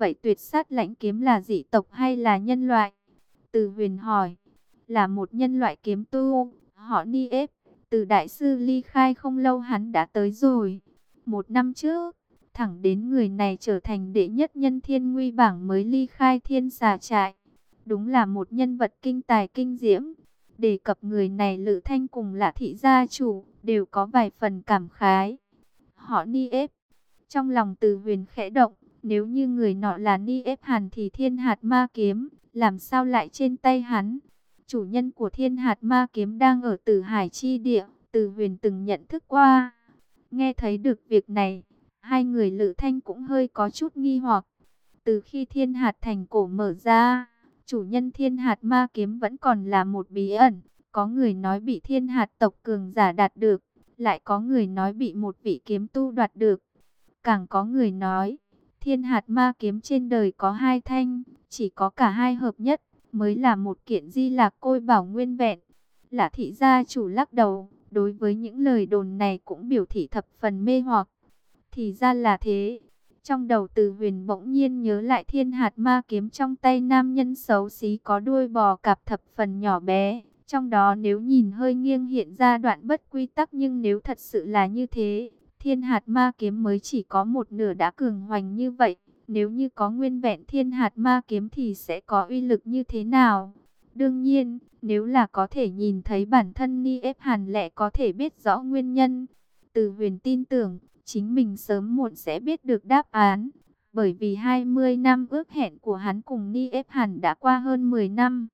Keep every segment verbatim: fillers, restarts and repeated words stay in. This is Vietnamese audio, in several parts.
Vậy tuyệt sát lãnh kiếm là dị tộc hay là nhân loại? Từ Huyền hỏi. Là một nhân loại kiếm tu, họ Ni ép. Từ đại sư ly khai không lâu hắn đã tới rồi. Một năm trước, thẳng đến người này trở thành đệ nhất nhân thiên nguy bảng mới ly khai thiên xà trại. Đúng là một nhân vật kinh tài kinh diễm. Đề cập người này, Lữ Thanh cùng Lã thị gia chủ đều có vài phần cảm khái. Họ Ni ép. Trong lòng Từ Huyền khẽ động, nếu như người nọ là Ni ép Hàn thì Thiên Hạt Ma Kiếm làm sao lại trên tay hắn? Chủ nhân của Thiên Hạt Ma Kiếm đang ở Tử Hải chi địa, Từ Huyền từng nhận thức qua. Nghe thấy được việc này, hai người Lữ Thanh cũng hơi có chút nghi hoặc. Từ khi Thiên Hạt thành cổ mở ra, chủ nhân Thiên Hạt Ma Kiếm vẫn còn là một bí ẩn. Có người nói bị Thiên Hạt tộc cường giả đạt được, lại có người nói bị một vị kiếm tu đoạt được. Càng có người nói, Thiên Hạt Ma Kiếm trên đời có hai thanh, chỉ có cả hai hợp nhất mới là một kiện di lạc côi bảo nguyên vẹn. Lã thị gia chủ lắc đầu, đối với những lời đồn này cũng biểu thị thập phần mê hoặc. Thì ra là thế. Trong đầu Từ Huyền bỗng nhiên nhớ lại Thiên Hạt Ma Kiếm trong tay nam nhân xấu xí có đuôi bò cạp thập phần nhỏ bé. Trong đó nếu nhìn hơi nghiêng hiện ra đoạn bất quy tắc, nhưng nếu thật sự là như thế, Thiên Hạt Ma Kiếm mới chỉ có một nửa đã cường hoành như vậy. Nếu như có nguyên vẹn Thiên Hạt Ma Kiếm thì sẽ có uy lực như thế nào? Đương nhiên, nếu là có thể nhìn thấy bản thân Ni ép Hàn lẽ có thể biết rõ nguyên nhân. Từ Huyền tin tưởng, chính mình sớm muộn sẽ biết được đáp án. Bởi vì hai mươi năm ước hẹn của hắn cùng Ni ép Hàn đã qua hơn mười năm.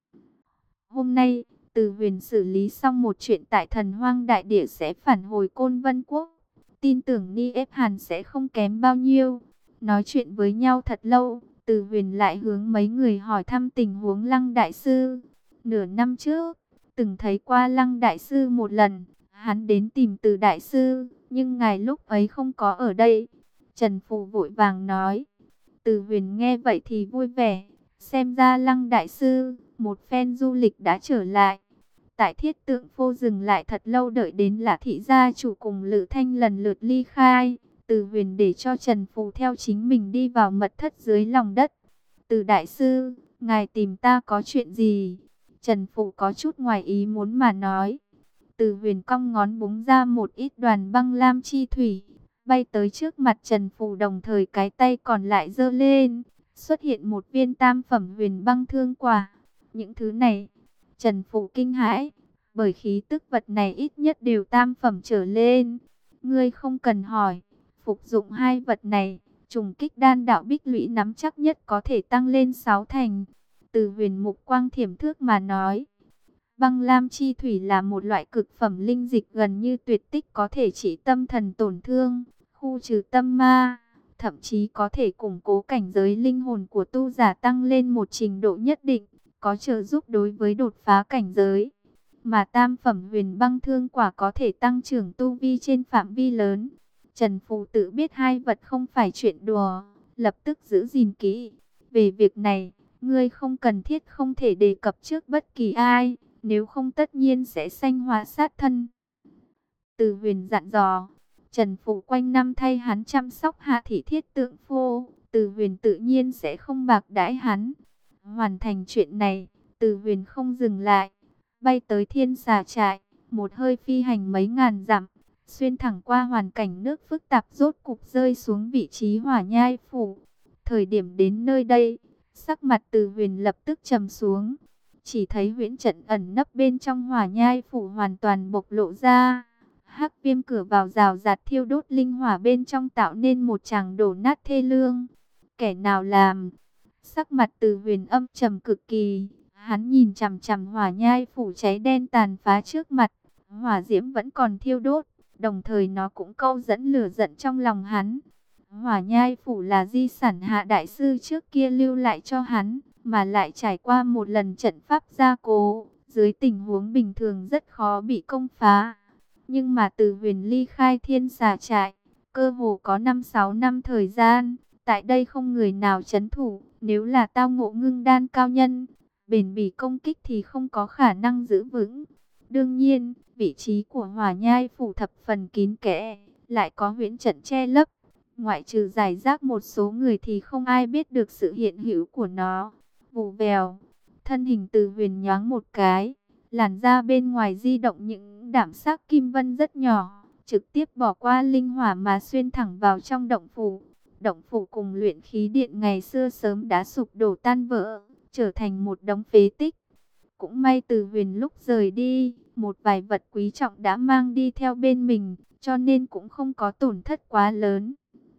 Hôm nay, Từ Huyền xử lý xong một chuyện tại Thần Hoang Đại Địa sẽ phản hồi Côn Vân Quốc. Tin tưởng Ni ép Hàn sẽ không kém bao nhiêu. Nói chuyện với nhau thật lâu, Từ Huyền lại hướng mấy người hỏi thăm tình huống Lăng Đại Sư. Nửa năm trước, từng thấy qua Lăng Đại Sư một lần, hắn đến tìm Từ Đại Sư, nhưng ngài lúc ấy không có ở đây. Trần Phù vội vàng nói. Từ Huyền nghe vậy thì vui vẻ, xem ra Lăng Đại Sư, một phen du lịch đã trở lại. Tại Thiết Tượng Phô dừng lại thật lâu, đợi đến Lã thị gia chủ cùng Lữ Thanh lần lượt ly khai. Từ Huyền để cho Trần Phù theo chính mình đi vào mật thất dưới lòng đất. Từ Đại Sư, ngài tìm ta có chuyện gì? Trần Phù có chút ngoài ý muốn mà nói. Từ Huyền cong ngón búng ra một ít đoàn băng lam chi thủy, bay tới trước mặt Trần Phù, đồng thời cái tay còn lại giơ lên, xuất hiện một viên tam phẩm huyền băng thương quả. Những thứ này, Trần Phù kinh hãi, bởi khí tức vật này ít nhất đều tam phẩm trở lên. Ngươi không cần hỏi, phục dụng hai vật này, trùng kích đan đạo bích lũy nắm chắc nhất có thể tăng lên sáu thành. Từ Huyền mục quang thiểm thước mà nói. Băng lam chi thủy là một loại cực phẩm linh dịch gần như tuyệt tích, có thể trị tâm thần tổn thương, khu trừ tâm ma, thậm chí có thể củng cố cảnh giới linh hồn của tu giả tăng lên một trình độ nhất định, có trợ giúp đối với đột phá cảnh giới. Mà tam phẩm huyền băng thương quả có thể tăng trưởng tu vi trên phạm vi lớn. Trần Phù tự biết hai vật không phải chuyện đùa, lập tức giữ gìn kỹ. Về việc này, ngươi không cần thiết không thể đề cập trước bất kỳ ai, nếu không tất nhiên sẽ sanh hóa sát thân. Từ Huyền dặn dò. Trần Phù quanh năm thay hắn chăm sóc Hạ thị Thiết Tượng Phô, Từ Huyền tự nhiên sẽ không bạc đãi hắn. Hoàn thành chuyện này, Từ Huyền không dừng lại, bay tới Thiên Xà Trại, một hơi phi hành mấy ngàn dặm, xuyên thẳng qua hoàn cảnh nước phức tạp, rốt cục rơi xuống vị trí Hỏa Nhai phủ. Thời điểm đến nơi đây, sắc mặt Từ Huyền lập tức trầm xuống. Chỉ thấy huyễn trận ẩn nấp bên trong Hỏa Nhai phủ hoàn toàn bộc lộ ra. Hắc viêm cửa vào rào rạt thiêu đốt linh hỏa bên trong, tạo nên một tràng đổ nát thê lương. Kẻ nào làm? Sắc mặt Từ Huyền âm trầm cực kỳ. Hắn nhìn chằm chằm Hỏa Nhai phủ cháy đen tàn phá trước mặt. Hỏa diễm vẫn còn thiêu đốt, đồng thời nó cũng câu dẫn lửa giận trong lòng hắn. Hỏa Nhai phủ là di sản Hạ đại sư trước kia lưu lại cho hắn, mà lại trải qua một lần trận pháp gia cố, dưới tình huống bình thường rất khó bị công phá. Nhưng mà Từ Huyền ly khai Thiên Xà Trại, cơ hồ có năm sáu năm thời gian, tại đây không người nào trấn thủ. Nếu là tao ngộ ngưng đan cao nhân, bền bỉ công kích thì không có khả năng giữ vững. Đương nhiên, vị trí của Hỏa Nhai phủ thập phần kín kẽ, lại có huyễn trận che lấp. ngoại trừ giải rác một số người thì không ai biết được sự hiện hữu của nó. Vù vèo, thân hình Từ Huyền nhoáng một cái, làn da bên ngoài di động những đạm sắc kim vân rất nhỏ, trực tiếp bỏ qua linh hỏa mà xuyên thẳng vào trong động phủ. Động phủ cùng luyện khí điện ngày xưa sớm đã sụp đổ tan vỡ, trở thành một đống phế tích. Cũng may Từ Huyền lúc rời đi, một vài vật quý trọng đã mang đi theo bên mình, cho nên cũng không có tổn thất quá lớn.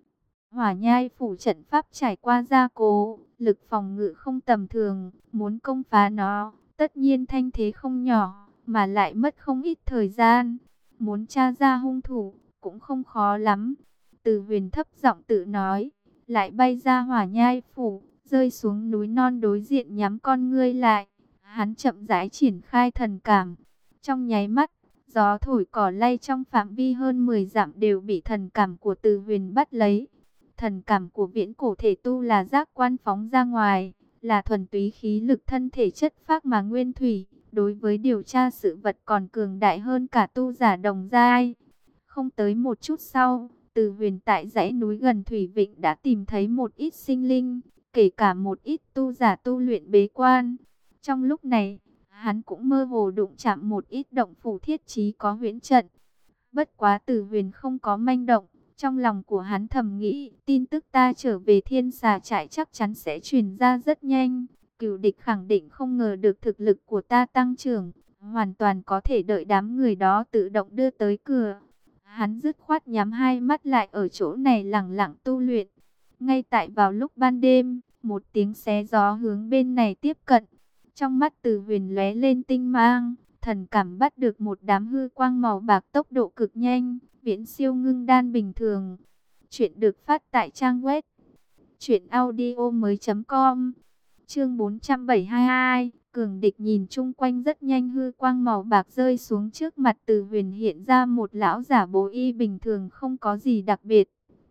Hỏa Nhai phủ trận pháp trải qua gia cố, lực phòng ngự không tầm thường, muốn công phá nó, tất nhiên thanh thế không nhỏ, mà lại mất không ít thời gian. Muốn tra ra hung thủ, cũng không khó lắm. Từ Huyền thấp giọng tự nói, lại bay ra Hỏa Nhai phủ, rơi xuống núi non đối diện nhắm con ngươi lại. Hắn chậm rãi triển khai thần cảm. Trong nháy mắt, gió thổi cỏ lay trong phạm vi hơn mười dặm đều bị thần cảm của Từ Huyền bắt lấy. Thần cảm của viễn cổ thể tu là giác quan phóng ra ngoài, là thuần túy khí lực thân thể chất phác mà nguyên thủy, đối với điều tra sự vật còn cường đại hơn cả tu giả đồng giai. Không tới một chút sau, Từ Huyền tại dãy núi gần Thủy Vịnh đã tìm thấy một ít sinh linh, kể cả một ít tu giả tu luyện bế quan. Trong lúc này, hắn cũng mơ hồ đụng chạm một ít động phủ thiết trí có huyễn trận. Bất quá Từ Huyền không có manh động. Trong lòng của hắn thầm nghĩ, tin tức ta trở về Thiên Xà Trại chắc chắn sẽ truyền ra rất nhanh. Cửu địch khẳng định không ngờ được thực lực của ta tăng trưởng, hoàn toàn có thể đợi đám người đó tự động đưa tới cửa. Hắn dứt khoát nhắm hai mắt lại ở chỗ này lẳng lặng tu luyện. Ngay tại vào lúc ban đêm, một tiếng xé gió hướng bên này tiếp cận. Trong mắt Từ Huyền lóe lên tinh mang, thần cảm bắt được một đám hư quang màu bạc tốc độ cực nhanh, viễn siêu ngưng đan bình thường. Chuyện được phát tại trang web truyện audio mới chấm com. Chương bốn trăm bảy mươi hai, cường địch. Nhìn chung quanh rất nhanh, hư quang màu bạc rơi xuống trước mặt Từ Huyền, hiện ra một lão giả bố y bình thường, không có gì đặc biệt.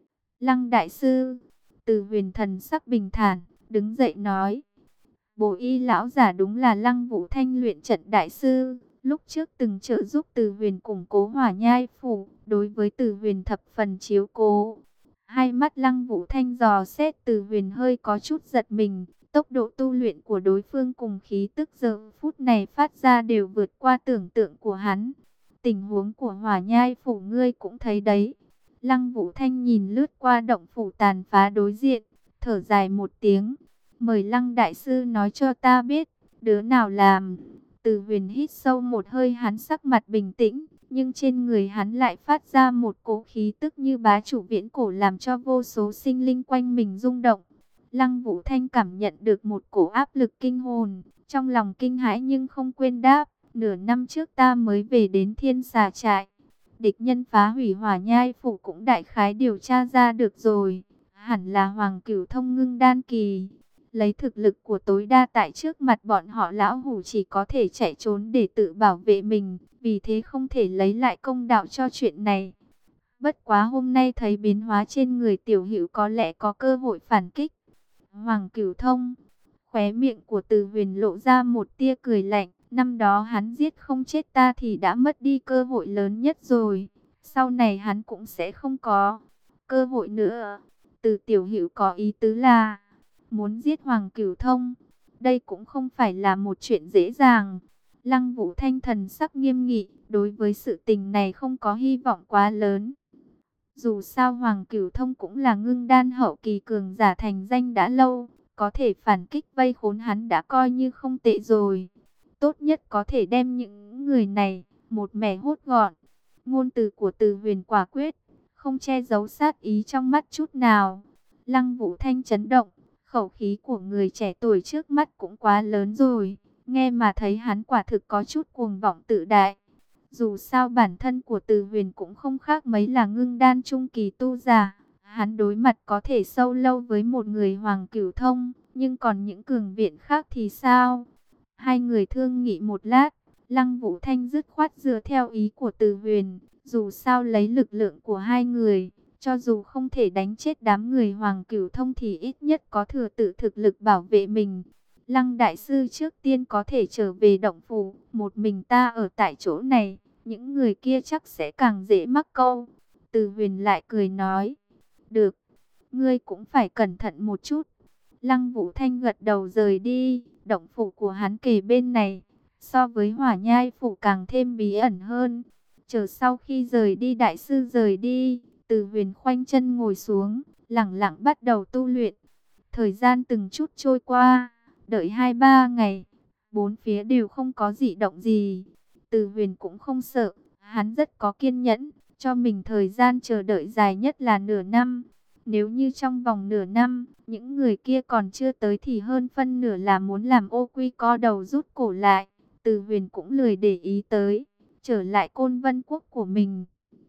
Lăng đại sư. Từ Huyền thần sắc bình thản, đứng dậy nói. Bố y lão giả đúng là Lăng Vũ Thanh, luyện trận đại sư, lúc trước từng trợ giúp Từ Huyền củng cố Hỏa Nhai phủ, đối với Từ Huyền thập phần chiếu cố. Hai mắt Lăng Vũ Thanh dò xét Từ Huyền, hơi có chút giật mình. Tốc độ tu luyện của đối phương cùng khí tức giờ phút này phát ra đều vượt qua tưởng tượng của hắn. Tình huống của Hỏa Nhai phủ ngươi cũng thấy đấy. Lăng Vũ Thanh nhìn lướt qua động phủ tàn phá đối diện, thở dài một tiếng. Mời Lăng đại sư nói cho ta biết, đứa nào làm. Từ Huyền hít sâu một hơi, hắn sắc mặt bình tĩnh, nhưng trên người hắn lại phát ra một cỗ khí tức như bá chủ viễn cổ, làm cho vô số sinh linh quanh mình rung động. Lăng Vũ Thanh cảm nhận được một cổ áp lực kinh hồn, trong lòng kinh hãi nhưng không quên đáp. Nửa năm trước ta mới về đến Thiên Xà Trại, địch nhân phá hủy Hỏa Nhai phủ cũng đại khái điều tra ra được rồi, hẳn là Hoàng Cửu Thông ngưng đan kỳ. Lấy thực lực của tối đa tại trước mặt bọn họ, lão hủ chỉ có thể chạy trốn để tự bảo vệ mình, vì thế không thể lấy lại công đạo cho chuyện này. Bất quá hôm nay thấy biến hóa trên người tiểu hữu, có lẽ có cơ hội phản kích. Hoàng Cửu Thông. Khóe miệng của Từ Huyền lộ ra một tia cười lạnh. Năm đó hắn giết không chết ta thì đã mất đi cơ hội lớn nhất rồi. Sau này hắn cũng sẽ không có cơ hội nữa. Từ tiểu hữu có ý tứ là muốn giết Hoàng Cửu Thông. Đây cũng không phải là một chuyện dễ dàng. Lăng Vũ Thanh thần sắc nghiêm nghị, đối với sự tình này không có hy vọng quá lớn. Dù sao Hoàng Cửu Thông cũng là ngưng đan hậu kỳ cường giả thành danh đã lâu, có thể phản kích vây khốn hắn đã coi như không tệ rồi. Tốt nhất có thể đem những người này một mẻ hốt gọn. Ngôn từ của Từ Huyền quả quyết, không che giấu sát ý trong mắt chút nào. Lăng Vũ Thanh chấn động, khẩu khí của người trẻ tuổi trước mắt cũng quá lớn rồi. Nghe mà thấy hắn quả thực có chút cuồng vọng tự đại. Dù sao bản thân của Từ Huyền cũng không khác mấy là ngưng đan trung kỳ tu giả. Hắn đối mặt có thể sâu lâu với một người Hoàng Cửu Thông, nhưng còn những cường viện khác thì sao? Hai người thương nghị một lát, Lăng Vũ Thanh dứt khoát dựa theo ý của Từ Huyền. Dù sao lấy lực lượng của hai người, cho dù không thể đánh chết đám người Hoàng Cửu Thông thì ít nhất có thừa tự thực lực bảo vệ mình. Lăng đại sư trước tiên có thể trở về động phủ, một mình ta ở tại chỗ này, những người kia chắc sẽ càng dễ mắc câu. Từ Huyền lại cười nói, được, ngươi cũng phải cẩn thận một chút. Lăng Vũ Thanh gật đầu rời đi, động phủ của hắn kề bên này, so với Hỏa Nhai phủ càng thêm bí ẩn hơn. Chờ sau khi rời đi đại sư rời đi, Từ Huyền khoanh chân ngồi xuống, lặng lặng bắt đầu tu luyện. Thời gian từng chút trôi qua, đợi hai ba ngày, bốn phía đều không có dị động gì. Từ Huyền cũng không sợ, hắn rất có kiên nhẫn, cho mình thời gian chờ đợi dài nhất là nửa năm. Nếu như trong vòng nửa năm, những người kia còn chưa tới thì hơn phân nửa là muốn làm ô quy co đầu rút cổ lại. Từ Huyền cũng lười để ý tới, trở lại Côn Vân Quốc của mình.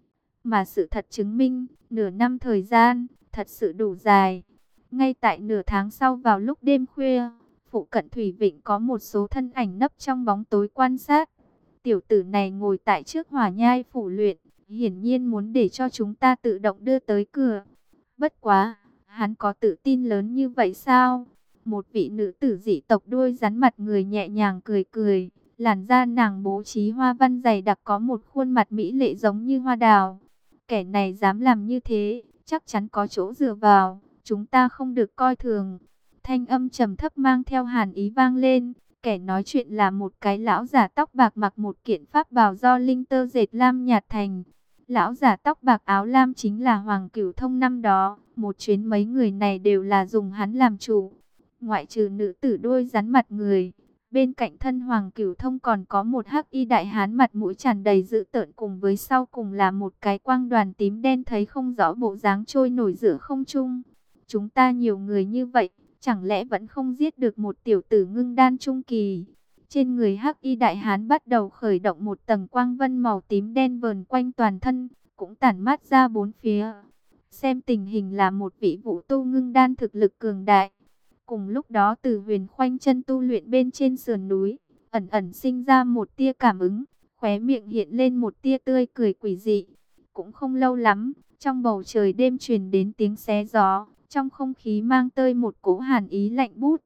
Mà sự thật chứng minh, nửa năm thời gian, thật sự đủ dài. Ngay tại nửa tháng sau vào lúc đêm khuya, phụ cận Thủy Vịnh có một số thân ảnh nấp trong bóng tối quan sát. Tiểu tử này ngồi tại trước Hỏa Nhai phủ luyện, hiển nhiên muốn để cho chúng ta tự động đưa tới cửa. Bất quá, hắn có tự tin lớn như vậy sao? Một vị nữ tử dị tộc đuôi rắn mặt người nhẹ nhàng cười cười, làn da nàng bố trí hoa văn dày đặc có một khuôn mặt mỹ lệ giống như hoa đào. Kẻ này dám làm như thế, chắc chắn có chỗ dựa vào, chúng ta không được coi thường. Thanh âm trầm thấp mang theo hàn ý vang lên, kẻ nói chuyện là một cái lão giả tóc bạc mặc một kiện pháp bào do linh tơ dệt lam nhạt thành. Lão giả tóc bạc áo lam chính là Hoàng Cửu Thông năm đó, một chuyến mấy người này đều là dùng hắn làm chủ. Ngoại trừ nữ tử đuôi rắn mặt người, bên cạnh thân Hoàng Cửu Thông còn có một hắc y đại hán mặt mũi tràn đầy dữ tợn, cùng với sau cùng là một cái quang đoàn tím đen thấy không rõ bộ dáng trôi nổi giữa không trung. Chúng ta nhiều người như vậy, chẳng lẽ vẫn không giết được một tiểu tử ngưng đan trung kỳ? Trên người hắc y đại hán bắt đầu khởi động một tầng quang vân màu tím đen vờn quanh toàn thân, cũng tản mát ra bốn phía. Xem tình hình là một vị vũ tu ngưng đan thực lực cường đại. Cùng lúc đó Từ Huyền khoanh chân tu luyện bên trên sườn núi, ẩn ẩn sinh ra một tia cảm ứng, khóe miệng hiện lên một tia tươi cười quỷ dị. Cũng không lâu lắm, trong bầu trời đêm truyền đến tiếng xé gió, trong không khí mang tơi một cỗ hàn ý lạnh bút.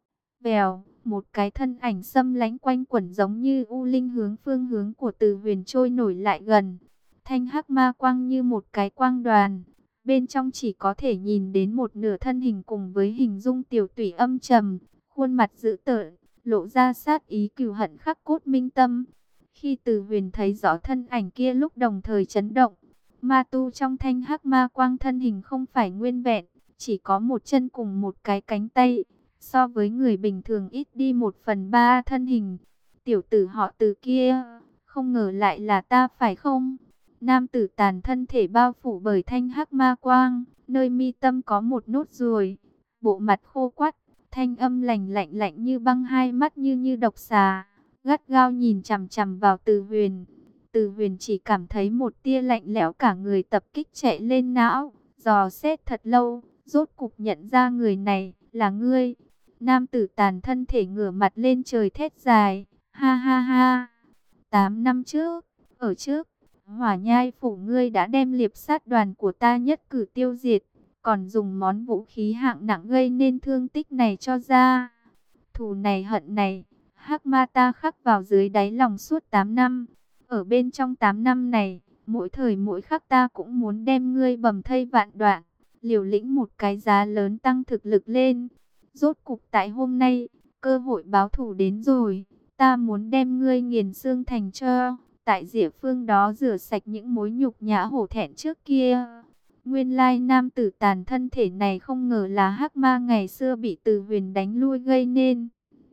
Vèo, một cái thân ảnh xâm lánh quanh quẩn giống như u linh hướng phương hướng của Từ Huyền trôi nổi lại gần. Thanh hắc ma quang như một cái quang đoàn, bên trong chỉ có thể nhìn đến một nửa thân hình cùng với hình dung tiểu tủy âm trầm, khuôn mặt dữ tợn, lộ ra sát ý cừu hận khắc cốt minh tâm. Khi Từ Huyền thấy rõ thân ảnh kia lúc đồng thời chấn động, ma tu trong thanh hắc ma quang thân hình không phải nguyên vẹn, chỉ có một chân cùng một cái cánh tay, so với người bình thường ít đi một phần ba thân hình. Tiểu tử họ Từ kia, không ngờ lại là ta phải không? Nam tử tàn thân thể bao phủ bởi thanh hắc ma quang, nơi mi tâm có một nốt ruồi, bộ mặt khô quắt, thanh âm lạnh lạnh lạnh như băng, hai mắt như như độc xà, gắt gao nhìn chằm chằm vào Từ Huyền. Từ Huyền chỉ cảm thấy một tia lạnh lẽo cả người tập kích chạy lên não, dò xét thật lâu, rốt cục nhận ra người này là ngươi. Nam tử tàn thân thể ngửa mặt lên trời thét dài, ha ha ha. Tám năm trước, ở trước, Hỏa Nhai phủ ngươi đã đem liệp sát đoàn của ta nhất cử tiêu diệt, còn dùng món vũ khí hạng nặng gây nên thương tích này cho ra. Thù này hận này, hắc ma ta khắc vào dưới đáy lòng suốt tám năm. Ở bên trong tám năm này, mỗi thời mỗi khắc ta cũng muốn đem ngươi bầm thây vạn đoạn, liều lĩnh một cái giá lớn tăng thực lực lên. Rốt cục tại hôm nay, cơ hội báo thù đến rồi, ta muốn đem ngươi nghiền xương thành tro, tại Diệp Phương đó rửa sạch những mối nhục nhã hổ thẹn trước kia. Nguyên lai nam tử tàn thân thể này không ngờ là hắc ma ngày xưa bị Từ Huyền đánh lui gây nên.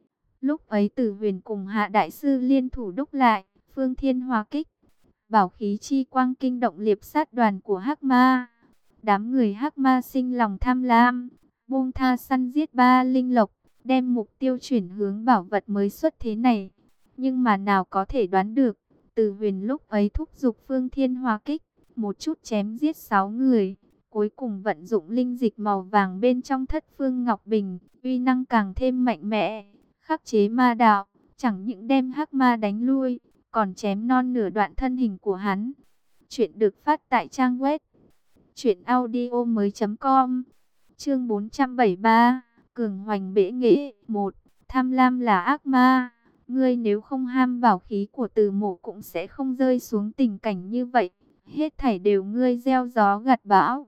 Lúc ấy Từ Huyền cùng Hạ đại sư liên thủ đúc lại Phương Thiên Hóa Kích, bảo khí chi quang kinh động liệp sát đoàn của hắc ma. Đám người hắc ma sinh lòng tham lam, buông tha săn giết ba linh lộc, đem mục tiêu chuyển hướng bảo vật mới xuất thế này. Nhưng mà nào có thể đoán được, Từ Huyền lúc ấy thúc giục Phương Thiên Hóa Kích, một chút chém giết sáu người, cuối cùng vận dụng linh dịch màu vàng bên trong Thất Phương Ngọc Bình, uy năng càng thêm mạnh mẽ, khắc chế ma đạo, chẳng những đem hắc ma đánh lui, còn chém non nửa đoạn thân hình của hắn. Chuyện được phát tại trang web truyện audio mới chấm com. Chương bốn trăm bảy mươi ba, Cường Hoành Bệ Nghệ. Một, tham lam là ác ma. Ngươi nếu không ham bảo khí của Từ Mộ cũng sẽ không rơi xuống tình cảnh như vậy. Hết thảy đều ngươi gieo gió gặt bão.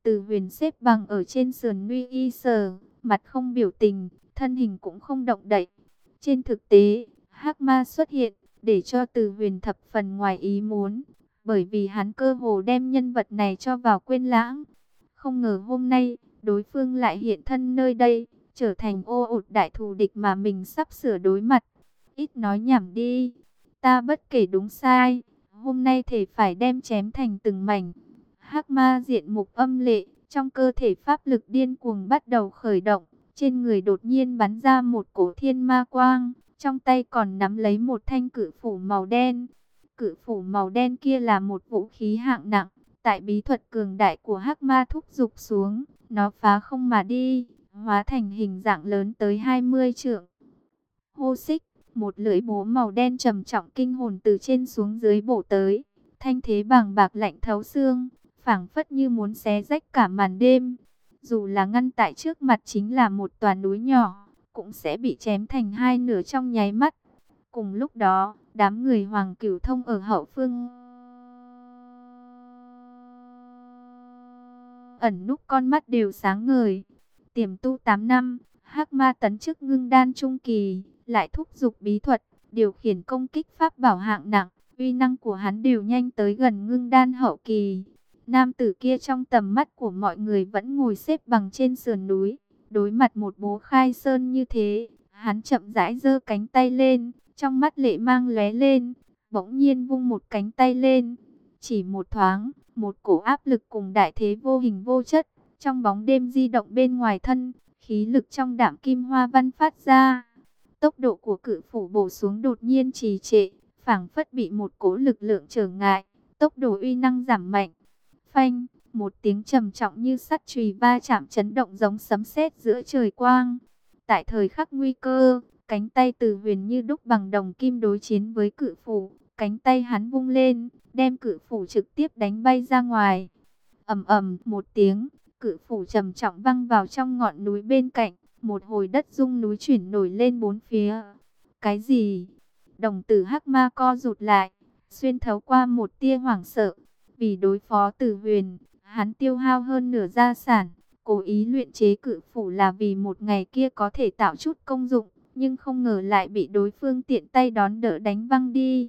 Từ Huyền xếp bằng ở trên sườn Nguy Y Sở, mặt không biểu tình, thân hình cũng không động đậy. Trên thực tế, Hắc Ma xuất hiện để cho Từ Huyền thập phần ngoài ý muốn, bởi vì hắn cơ hồ đem nhân vật này cho vào quên lãng. Không ngờ hôm nay, đối phương lại hiện thân nơi đây, trở thành ô ụt đại thù địch mà mình sắp sửa đối mặt. Ít nói nhảm đi, ta bất kể đúng sai, hôm nay thể phải đem chém thành từng mảnh. Hắc Ma diện mục âm lệ, trong cơ thể pháp lực điên cuồng bắt đầu khởi động, trên người đột nhiên bắn ra một cổ thiên ma quang, trong tay còn nắm lấy một thanh cự phủ màu đen. Cự phủ màu đen kia là một vũ khí hạng nặng, tại bí thuật cường đại của Hắc Ma thúc giục xuống, nó phá không mà đi, hóa thành hình dạng lớn tới hai mươi trượng. Hô xích, một lưỡi búa màu đen trầm trọng kinh hồn từ trên xuống dưới bổ tới, thanh thế bàng bạc lạnh thấu xương, phảng phất như muốn xé rách cả màn đêm. Dù là ngăn tại trước mặt chính là một tòa núi nhỏ, cũng sẽ bị chém thành hai nửa trong nháy mắt. Cùng lúc đó, đám người Hoàng Cửu Thông ở hậu phương ẩn núp con mắt đều sáng ngời. Tiềm tu tám năm, Hắc Ma tấn chức ngưng đan trung kỳ, lại thúc giục bí thuật, điều khiển công kích pháp bảo hạng nặng, uy năng của hắn đều nhanh tới gần ngưng đan hậu kỳ. Nam tử kia trong tầm mắt của mọi người vẫn ngồi xếp bằng trên sườn núi, đối mặt một bố khai sơn như thế, hắn chậm rãi giơ cánh tay lên, trong mắt lệ mang lóe lên, bỗng nhiên vung một cánh tay lên, chỉ một thoáng, một cổ áp lực cùng đại thế vô hình vô chất, trong bóng đêm di động bên ngoài thân, khí lực trong đạm kim hoa văn phát ra. Tốc độ của cự phủ bổ xuống đột nhiên trì trệ, phảng phất bị một cỗ lực lượng trở ngại, tốc độ uy năng giảm mạnh. Phanh, một tiếng trầm trọng như sắt chùy va chạm chấn động giống sấm sét giữa trời quang. Tại thời khắc nguy cơ, cánh tay Từ Huyền như đúc bằng đồng kim đối chiến với cự phủ, cánh tay hắn vung lên, đem cự phủ trực tiếp đánh bay ra ngoài. Ầm ầm một tiếng, cự phủ trầm trọng văng vào trong ngọn núi bên cạnh, một hồi đất rung núi chuyển nổi lên bốn phía. Cái gì? Đồng tử Hắc Ma co rụt lại, xuyên thấu qua một tia hoảng sợ. Vì đối phó Từ Huyền, hắn tiêu hao hơn nửa gia sản, cố ý luyện chế cự phủ là vì một ngày kia có thể tạo chút công dụng, nhưng không ngờ lại bị đối phương tiện tay đón đỡ đánh văng đi.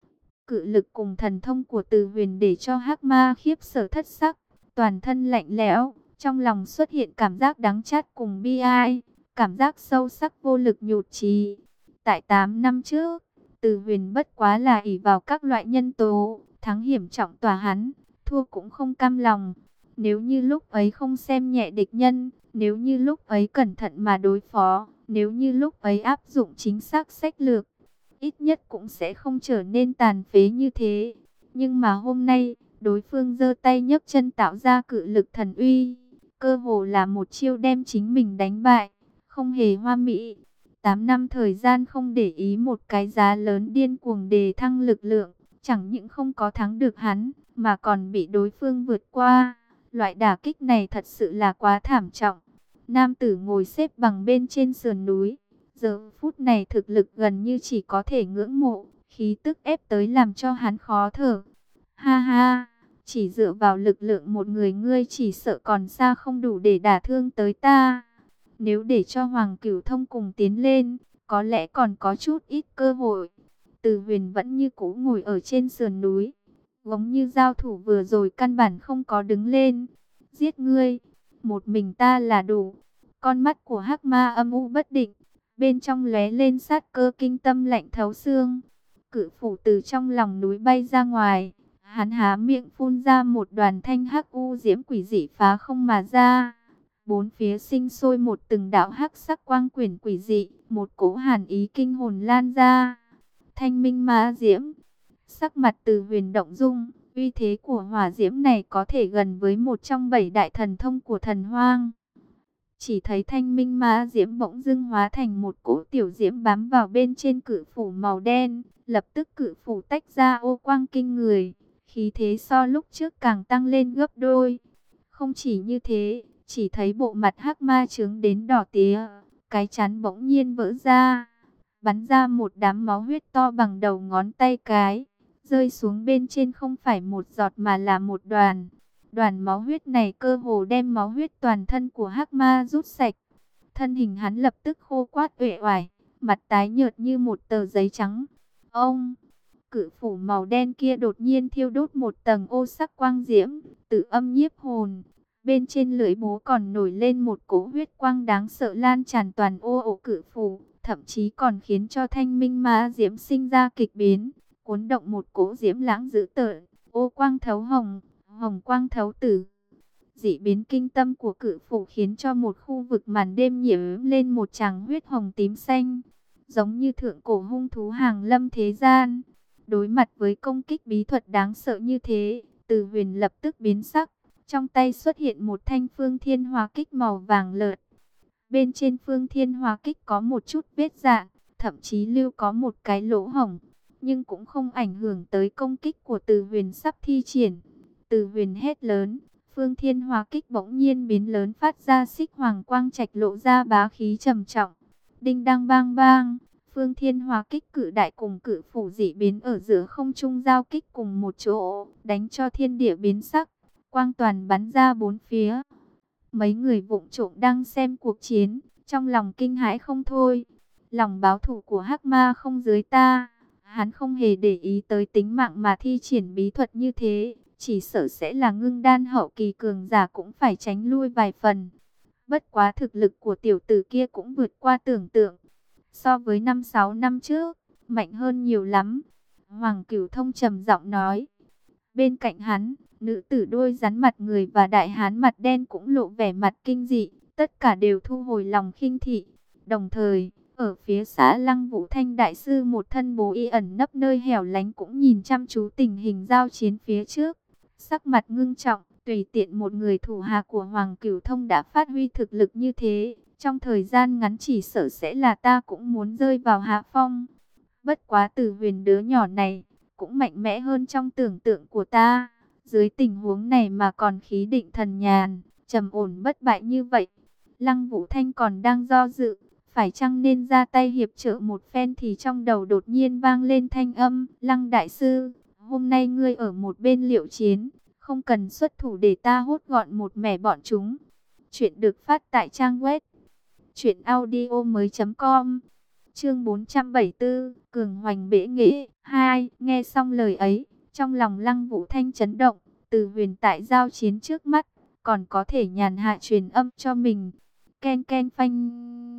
Cự lực cùng thần thông của Từ Huyền để cho Hắc Ma khiếp sợ thất sắc, toàn thân lạnh lẽo, trong lòng xuất hiện cảm giác đắng chát cùng bi ai, cảm giác sâu sắc vô lực nhụt chí. Tại tám năm trước, Từ Huyền bất quá là ỷ vào các loại nhân tố, thắng hiểm trọng tòa hắn, thua cũng không cam lòng. Nếu như lúc ấy không xem nhẹ địch nhân, nếu như lúc ấy cẩn thận mà đối phó, nếu như lúc ấy áp dụng chính xác sách lược, ít nhất cũng sẽ không trở nên tàn phế như thế. Nhưng mà hôm nay, đối phương giơ tay nhấc chân tạo ra cự lực thần uy, cơ hồ là một chiêu đem chính mình đánh bại, không hề hoa mỹ. Tám năm thời gian không để ý một cái giá lớn điên cuồng đề thăng lực lượng, chẳng những không có thắng được hắn, mà còn bị đối phương vượt qua. Loại đả kích này thật sự là quá thảm trọng. Nam tử ngồi xếp bằng bên trên sườn núi, giờ phút này thực lực gần như chỉ có thể ngưỡng mộ, khí tức ép tới làm cho hắn khó thở. Ha ha, chỉ dựa vào lực lượng một người ngươi chỉ sợ còn xa không đủ để đả thương tới ta. Nếu để cho Hoàng Cửu Thông cùng tiến lên, có lẽ còn có chút ít cơ hội. Từ Huyền vẫn như cũ ngồi ở trên sườn núi, giống như giao thủ vừa rồi căn bản không có đứng lên. Giết ngươi, một mình ta là đủ. Con mắt của Hắc Ma âm u bất định, bên trong lóe lên sát cơ kinh tâm lạnh thấu xương. Cự phủ từ trong lòng núi bay ra ngoài, hắn há miệng phun ra một đoàn thanh hắc u diễm quỷ dị phá không mà ra. Bốn phía sinh sôi một từng đạo hắc sắc quang quyển quỷ dị, một cỗ hàn ý kinh hồn lan ra. Thanh minh ma diễm, sắc mặt Từ Huyền động dung, uy thế của hỏa diễm này có thể gần với một trong bảy đại thần thông của thần hoang. Chỉ thấy thanh minh ma diễm bỗng dưng hóa thành một cỗ tiểu diễm bám vào bên trên cự phủ màu đen, lập tức cự phủ tách ra ô quang kinh người, khí thế so lúc trước càng tăng lên gấp đôi. Không chỉ như thế, chỉ thấy bộ mặt Hắc Ma trướng đến đỏ tía, cái chán bỗng nhiên vỡ ra, bắn ra một đám máu huyết to bằng đầu ngón tay cái, rơi xuống bên trên không phải một giọt mà là một đoàn. Đoàn máu huyết này cơ hồ đem máu huyết toàn thân của hắc ma rút sạch. Thân hình hắn lập tức khô quát uể oải, mặt tái nhợt như một tờ giấy trắng. Ông, cự phủ màu đen kia đột nhiên thiêu đốt một tầng ô sắc quang diễm, tự âm nhiếp hồn. Bên trên lưỡi búa còn nổi lên một cỗ huyết quang đáng sợ lan tràn toàn ô ổ cự phủ, thậm chí còn khiến cho thanh minh ma diễm sinh ra kịch biến, cuốn động một cỗ diễm lãng dữ tợn, ô quang thấu hồng, hồng quang thấu tử. Dị biến kinh tâm của cự phủ khiến cho một khu vực màn đêm nhiễm lên một tràng huyết hồng tím xanh, giống như thượng cổ hung thú hàng lâm thế gian. Đối mặt với công kích bí thuật đáng sợ như thế, Từ Huyền lập tức biến sắc, trong tay xuất hiện một thanh phương thiên hóa kích màu vàng lợt. Bên trên phương thiên hóa kích có một chút vết rạn, thậm chí lưu có một cái lỗ hổng, nhưng cũng không ảnh hưởng tới công kích của Từ Huyền sắp thi triển. Từ Huyền hét lớn, phương thiên hóa kích bỗng nhiên biến lớn phát ra xích hoàng quang trạch lộ ra bá khí trầm trọng. Đinh đăng bang bang, phương thiên hóa kích cự đại cùng cự phủ dị biến ở giữa không trung giao kích cùng một chỗ, đánh cho thiên địa biến sắc, quang toàn bắn ra bốn phía. Mấy người vụng trộm đang xem cuộc chiến, trong lòng kinh hãi không thôi. Lòng báo thù của hắc ma không dưới ta, hắn không hề để ý tới tính mạng mà thi triển bí thuật như thế, chỉ sợ sẽ là ngưng đan hậu kỳ cường giả cũng phải tránh lui vài phần. Bất quá thực lực của tiểu tử kia cũng vượt qua tưởng tượng. So với năm sáu năm trước, mạnh hơn nhiều lắm. Hoàng Cửu Thông trầm giọng nói. Bên cạnh hắn, nữ tử đôi rắn mặt người và đại hán mặt đen cũng lộ vẻ mặt kinh dị. Tất cả đều thu hồi lòng khinh thị. Đồng thời, ở phía xã Lăng Vũ Thanh đại sư một thân bố y ẩn nấp nơi hẻo lánh cũng nhìn chăm chú tình hình giao chiến phía trước. Sắc mặt ngưng trọng, tùy tiện một người thủ hạ của Hoàng Cửu Thông đã phát huy thực lực như thế. Trong thời gian ngắn chỉ sợ sẽ là ta cũng muốn rơi vào hạ phong. Bất quá Từ Huyền đứa nhỏ này, cũng mạnh mẽ hơn trong tưởng tượng của ta. Dưới tình huống này mà còn khí định thần nhàn, trầm ổn bất bại như vậy. Lăng Vũ Thanh còn đang do dự, phải chăng nên ra tay hiệp trợ một phen thì trong đầu đột nhiên vang lên thanh âm. Lăng đại sư, hôm nay ngươi ở một bên liệu chiến, không cần xuất thủ để ta hốt gọn một mẻ bọn chúng. Chuyện được phát tại trang web truyện audio mới chấm com. Chương bốn trăm bảy mươi tư, Cường Hoành Bệ Nghệ hai. Nghe xong lời ấy, trong lòng Lăng Vũ Thanh chấn động. Từ Huyền tại giao chiến trước mắt, còn có thể nhàn hạ truyền âm cho mình. Ken ken phanh.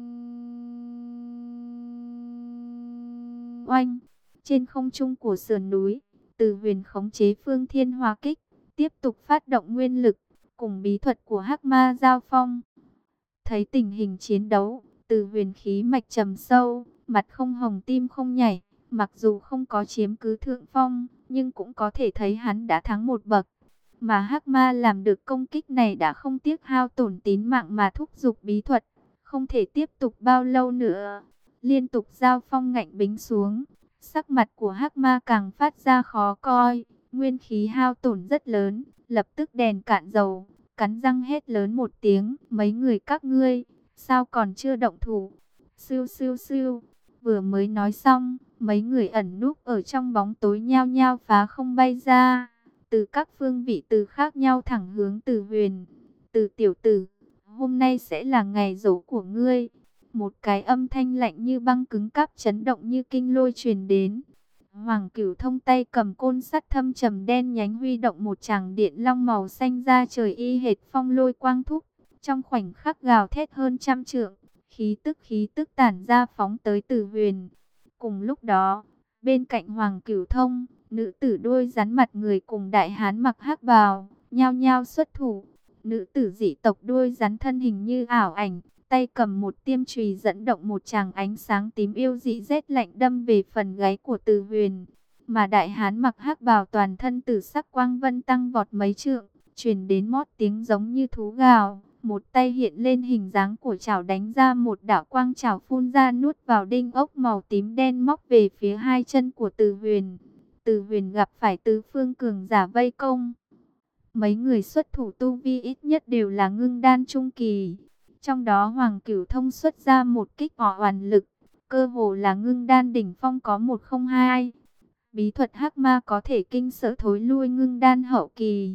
Oanh. Trên không trung của sườn núi, Từ Huyền khống chế phương thiên hóa kích, tiếp tục phát động nguyên lực, cùng bí thuật của hắc ma giao phong. Thấy tình hình chiến đấu, Từ Huyền khí mạch trầm sâu, mặt không hồng tim không nhảy. Mặc dù không có chiếm cứ thượng phong, nhưng cũng có thể thấy hắn đã thắng một bậc. Mà hắc ma làm được công kích này đã không tiếc hao tổn tín mạng mà thúc giục bí thuật. Không thể tiếp tục bao lâu nữa. Liên tục giao phong ngạnh bính xuống. Sắc mặt của hắc ma càng phát ra khó coi. Nguyên khí hao tổn rất lớn. Lập tức đèn cạn dầu. Cắn răng hét lớn một tiếng. Mấy người các ngươi, sao còn chưa động thủ? Siêu siêu siêu. Vừa mới nói xong, mấy người ẩn núp ở trong bóng tối nhao nhao phá không bay ra. Từ các phương vị từ khác nhau thẳng hướng Từ Huyền. Từ tiểu tử, hôm nay sẽ là ngày giỗ của ngươi. Một cái âm thanh lạnh như băng cứng cáp chấn động như kinh lôi truyền đến. Hoàng Cửu Thông tay cầm côn sắt thâm trầm đen nhánh huy động một tràng điện long màu xanh ra trời y hệt phong lôi quang thúc. Trong khoảnh khắc gào thét hơn trăm trượng, khí tức khí tức tản ra phóng tới Từ Huyền. Cùng lúc đó, bên cạnh Hoàng Cửu Thông, nữ tử đôi rắn mặt người cùng đại hán mặc hắc bào, nhao nhao xuất thủ. Nữ tử dị tộc đôi rắn thân hình như ảo ảnh, tay cầm một tiêm chùy dẫn động một tràng ánh sáng tím yêu dị rét lạnh đâm về phần gáy của Từ Huyền. Mà đại hán mặc hắc bào toàn thân tử sắc quang vân tăng vọt mấy trượng, truyền đến mót tiếng giống như thú gào. Một tay hiện lên hình dáng của chảo đánh ra một đạo quang chảo phun ra nuốt vào đinh ốc màu tím đen móc về phía hai chân của Từ Huyền. Từ Huyền gặp phải tứ phương cường giả vây công. Mấy người xuất thủ tu vi ít nhất đều là ngưng đan trung kỳ. Trong đó Hoàng Cửu Thông xuất ra một kích hỏa hoàn lực, cơ hồ là ngưng đan đỉnh phong có một không hai. Bí thuật hắc ma có thể kinh sợ thối lui ngưng đan hậu kỳ.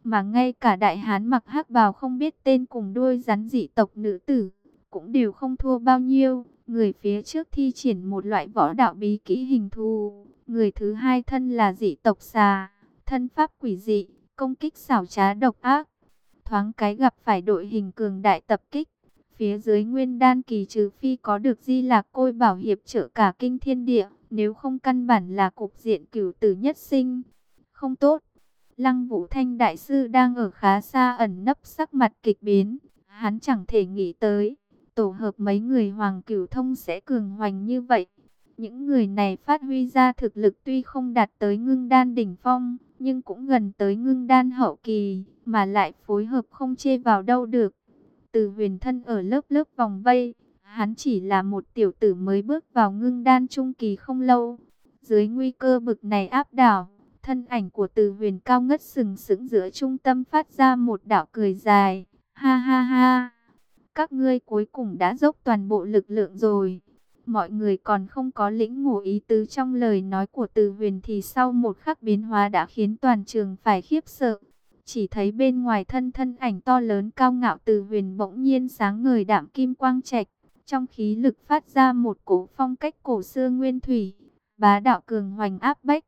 mà ngay cả đại hán mặc hắc bào không biết tên cùng đuôi rắn dị tộc nữ tử, cũng đều không thua bao nhiêu. Người phía trước thi triển một loại võ đạo bí kỹ hình thù, người thứ hai thân là dị tộc xà, thân pháp quỷ dị, công kích xảo trá độc ác. Thoáng cái gặp phải đội hình cường đại tập kích, phía dưới nguyên đan kỳ trừ phi có được Di Lạc Côi Bảo hiệp trợ cả kinh thiên địa, nếu không căn bản là cục diện cửu tử nhất sinh. Không tốt. Lăng Vũ Thanh đại sư đang ở khá xa ẩn nấp, sắc mặt kịch biến, hắn chẳng thể nghĩ tới tổ hợp mấy người Hoàng Cửu Thông sẽ cường hoành như vậy. Những người này phát huy ra thực lực tuy không đạt tới ngưng đan đỉnh phong, nhưng cũng gần tới ngưng đan hậu kỳ, mà lại phối hợp không chê vào đâu được. Từ Huyền thân ở lớp lớp vòng vây, hắn chỉ là một tiểu tử mới bước vào ngưng đan trung kỳ không lâu. Dưới nguy cơ bực này áp đảo, thân ảnh của Từ Huyền cao ngất sừng sững giữa trung tâm phát ra một đạo cười dài. Ha ha ha, các ngươi cuối cùng đã dốc toàn bộ lực lượng rồi. Mọi người còn không có lĩnh ngộ ý tứ trong lời nói của Từ Huyền thì sau một khắc biến hóa đã khiến toàn trường phải khiếp sợ. Chỉ thấy bên ngoài thân thân ảnh to lớn cao ngạo Từ Huyền bỗng nhiên sáng ngời đạm kim quang trạch, trong khí lực phát ra một cỗ phong cách cổ xưa nguyên thủy, bá đạo cường hoành áp bách.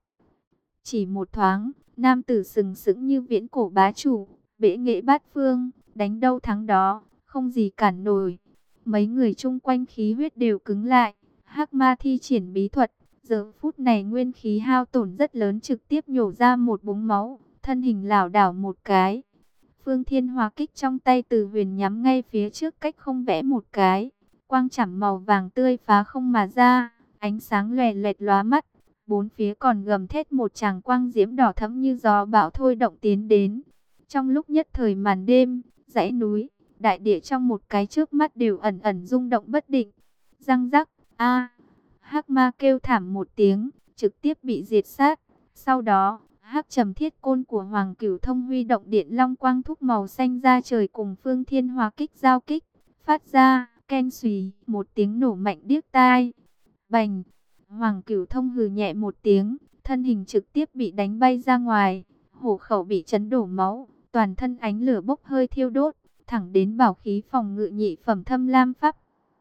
Chỉ một thoáng, nam tử sừng sững như viễn cổ bá chủ, bệ nghệ bát phương, đánh đâu thắng đó, không gì cản nổi. Mấy người chung quanh khí huyết đều cứng lại. Hắc ma thi triển bí thuật, giờ phút này nguyên khí hao tổn rất lớn, trực tiếp nhổ ra một búng máu, thân hình lảo đảo một cái. Phương Thiên Hỏa kích trong tay Từ Huyền nhắm ngay phía trước cách không vẽ một cái, quang chảm màu vàng tươi phá không mà ra, ánh sáng lòe loẹt lóa mắt. Bốn phía còn gầm thét một tràng quang diễm đỏ thẫm như gió bão thôi động tiến đến. Trong lúc nhất thời màn đêm, dãy núi, đại địa trong một cái chớp mắt đều ẩn ẩn rung động bất định. Răng rắc, a, Hắc ma kêu thảm một tiếng, trực tiếp bị diệt sát. Sau đó, Hắc Trầm Thiết Côn của Hoàng Cửu Thông huy động điện long quang thúc màu xanh ra trời cùng Phương Thiên Hỏa kích giao kích, phát ra ken xùy, một tiếng nổ mạnh điếc tai. Bành, Hoàng Cửu Thông hừ nhẹ một tiếng, thân hình trực tiếp bị đánh bay ra ngoài, hổ khẩu bị chấn đổ máu, toàn thân ánh lửa bốc hơi thiêu đốt, thẳng đến bảo khí phòng ngự nhị phẩm Thâm Lam Pháp.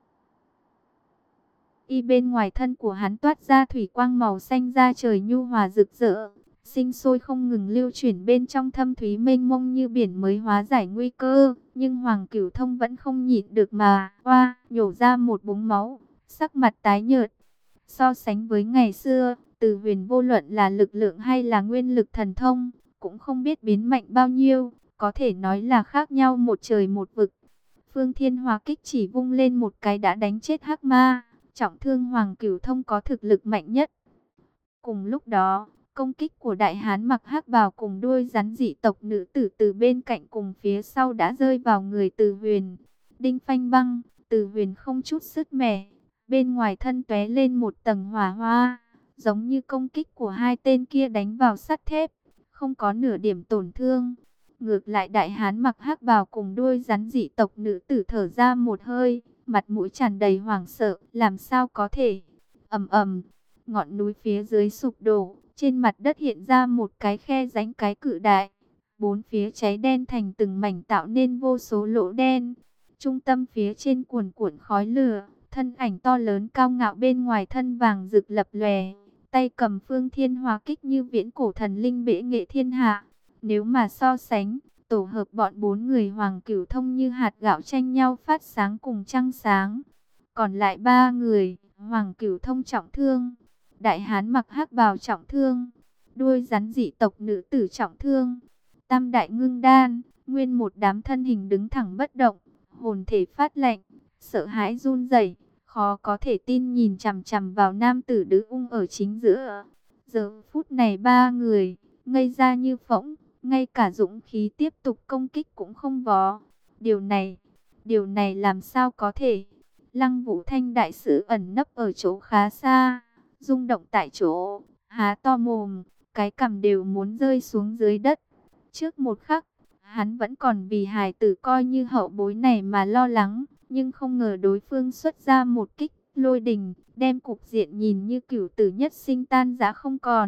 Y bên ngoài thân của hắn toát ra thủy quang màu xanh da trời nhu hòa rực rỡ, sinh sôi không ngừng lưu chuyển bên trong thâm thúy mênh mông như biển mới hóa giải nguy cơ. Nhưng Hoàng Cửu Thông vẫn không nhịn được mà oa, nhổ ra một búng máu, sắc mặt tái nhợt. So sánh với ngày xưa, Từ Huyền vô luận là lực lượng hay là nguyên lực thần thông, cũng không biết biến mạnh bao nhiêu, có thể nói là khác nhau một trời một vực. Phương Thiên Hỏa kích chỉ vung lên một cái đã đánh chết Hắc ma, trọng thương Hoàng Cửu Thông có thực lực mạnh nhất. Cùng lúc đó, công kích của đại hán mặc hắc bào cùng đuôi rắn dị tộc nữ tử từ bên cạnh cùng phía sau đã rơi vào người Từ Huyền. Đinh phanh băng, Từ Huyền không chút sứt mẻ, bên ngoài thân tóe lên một tầng hỏa hoa, giống như công kích của hai tên kia đánh vào sắt thép, không có nửa điểm tổn thương. Ngược lại đại hán mặc hắc bào cùng đuôi rắn dị tộc nữ tử thở ra một hơi, mặt mũi tràn đầy hoảng sợ, làm sao có thể? Ầm ầm, ngọn núi phía dưới sụp đổ, trên mặt đất hiện ra một cái khe rãnh cái cự đại, bốn phía cháy đen thành từng mảnh tạo nên vô số lỗ đen. Trung tâm phía trên cuồn cuộn khói lửa, thân ảnh to lớn cao ngạo bên ngoài thân vàng rực lập lòe, tay cầm Phương Thiên Hỏa kích như viễn cổ thần linh bệ nghệ thiên hạ. Nếu mà so sánh, tổ hợp bọn bốn người Hoàng Cửu Thông như hạt gạo tranh nhau phát sáng cùng trăng sáng. Còn lại ba người, Hoàng Cửu Thông trọng thương, đại hán mặc hắc bào trọng thương, đuôi rắn dị tộc nữ tử trọng thương. Tam đại ngưng đan, nguyên một đám thân hình đứng thẳng bất động, hồn thể phát lạnh, sợ hãi run rẩy, khó có thể tin nhìn chằm chằm vào nam tử đứ ung ở chính giữa. Giờ phút này ba người ngây ra như phỗng, ngay cả dũng khí tiếp tục công kích cũng không có. Điều này, điều này làm sao có thể? Lăng Vũ Thanh đại sư ẩn nấp ở chỗ khá xa, rung động tại chỗ, há to mồm, cái cằm đều muốn rơi xuống dưới đất. Trước một khắc, hắn vẫn còn vì hài tử coi như hậu bối này mà lo lắng, nhưng không ngờ đối phương xuất ra một kích lôi đình, đem cục diện nhìn như cửu tử nhất sinh tan rã không còn.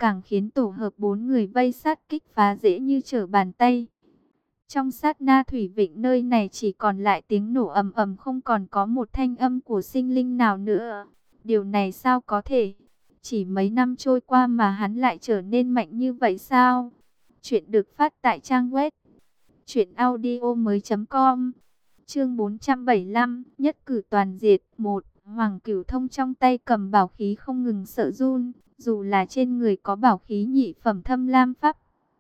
càng khiến tổ hợp bốn người vây sát kích phá dễ như trở bàn tay. Trong sát na thủy vịnh nơi này chỉ còn lại tiếng nổ ầm ầm, không còn có một thanh âm của sinh linh nào nữa. Điều này sao có thể? Chỉ mấy năm trôi qua mà hắn lại trở nên mạnh như vậy sao? Chuyện được phát tại trang web truyện audio mới chấm com. Chương bốn trăm bảy mươi lăm, nhất cử toàn diệt. Một, Hoàng Cửu Thông trong tay cầm bảo khí không ngừng sợ run, dù là trên người có bảo khí nhị phẩm Thâm Lam Pháp